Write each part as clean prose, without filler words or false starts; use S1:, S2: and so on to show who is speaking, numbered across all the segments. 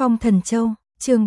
S1: Phong Thần Châu, chương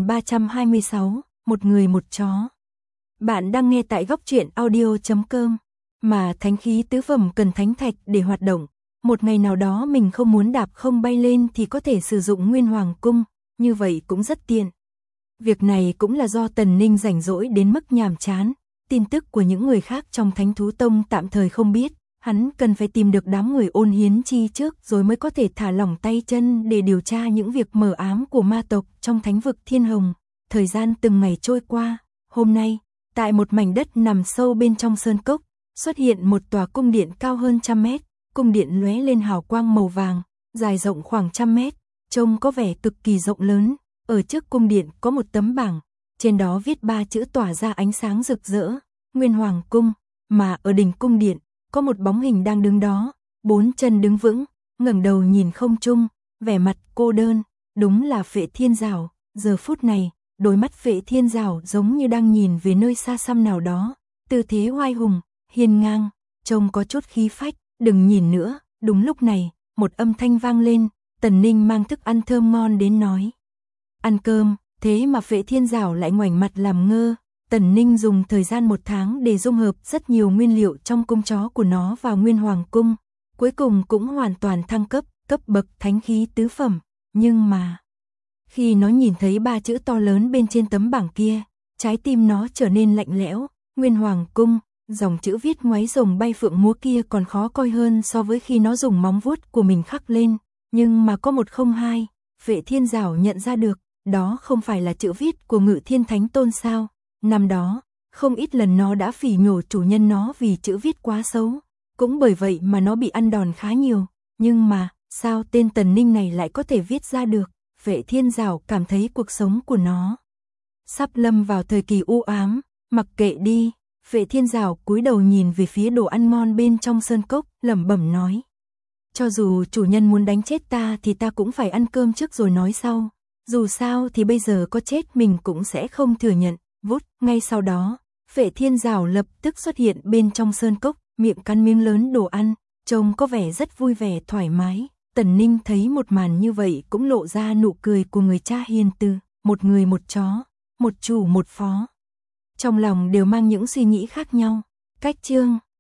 S1: 4326, một người một chó. Bạn đang nghe tại góc truyện audio.com. Mà thánh khí tứ phẩm cần thánh thạch để hoạt động. Một ngày nào đó mình không muốn đạp không bay lên thì có thể sử dụng Nguyên Hoàng Cung, như vậy cũng rất tiện. Việc này cũng là do Tần Ninh rảnh rỗi đến mức nhàm chán. Tin tức của những người khác trong Thánh Thú Tông tạm thời không biết. Hắn cần phải tìm được đám người Ôn Hiến Chi trước rồi mới có thể thả lỏng tay chân để điều tra những việc mờ ám của ma tộc trong thánh vực Thiên Hồng. Thời gian từng ngày trôi qua, hôm nay, tại một mảnh đất nằm sâu bên trong sơn cốc, xuất hiện một tòa cung điện cao hơn 100 mét. Cung điện lóe lên hào quang màu vàng, dài rộng khoảng 100 mét, trông có vẻ cực kỳ rộng lớn. Ở trước cung điện có một tấm bảng, trên đó viết 3 chữ tỏa ra ánh sáng rực rỡ, Nguyên Hoàng Cung, mà ở đỉnh cung điện có một bóng hình đang đứng đó, 4 chân đứng vững, ngẩng đầu nhìn không trung, vẻ mặt cô đơn, đúng là Phệ Thiên Giảo. Giờ phút này, đôi mắt Phệ Thiên Giảo giống như đang nhìn về nơi xa xăm nào đó, tư thế oai hùng, hiên ngang, trông có chút khí phách. Đừng nhìn nữa. Đúng lúc này, một âm thanh vang lên, Tần Ninh mang thức ăn thơm ngon đến nói: ăn cơm. Thế mà Phệ Thiên Giảo lại ngoảnh mặt làm ngơ. Tần Ninh dùng thời gian 1 tháng để dung hợp rất nhiều nguyên liệu trong cung chó của nó vào Nguyên Hoàng Cung, cuối cùng cũng hoàn toàn thăng cấp, cấp bậc thánh khí tứ phẩm. Nhưng mà, khi nó nhìn thấy 3 chữ to lớn bên trên tấm bảng kia, trái tim nó trở nên lạnh lẽo. Nguyên Hoàng Cung, dòng chữ viết ngoáy rồng bay phượng múa kia còn khó coi hơn so với khi nó dùng móng vuốt của mình khắc lên. Nhưng mà có một không hai, Phệ Thiên Giảo nhận ra được, đó không phải là chữ viết của Ngự Thiên Thánh Tôn sao? Năm đó, không ít lần nó đã phỉ nhổ chủ nhân nó vì chữ viết quá xấu, cũng bởi vậy mà nó bị ăn đòn khá nhiều. Nhưng mà, sao tên Tần Ninh này lại có thể viết ra được? Phệ Thiên Giảo cảm thấy cuộc sống của nó sắp lâm vào thời kỳ u ám. Mặc kệ đi. Phệ Thiên Giảo cúi đầu nhìn về phía đồ ăn ngon bên trong sơn cốc, lẩm bẩm nói: cho dù chủ nhân muốn đánh chết ta thì ta cũng phải ăn cơm trước rồi nói sau. Dù sao thì bây giờ có chết mình cũng sẽ không thừa nhận. Vút, ngay sau đó, Phệ Thiên Giảo lập tức xuất hiện bên trong sơn cốc, miệng cắn miếng lớn đồ ăn, trông có vẻ rất vui vẻ thoải mái. Tần Ninh thấy một màn như vậy cũng lộ ra nụ cười của người cha hiền từ, một người một chó, một chủ một phó. Trong lòng đều mang những suy nghĩ khác nhau. Cách chương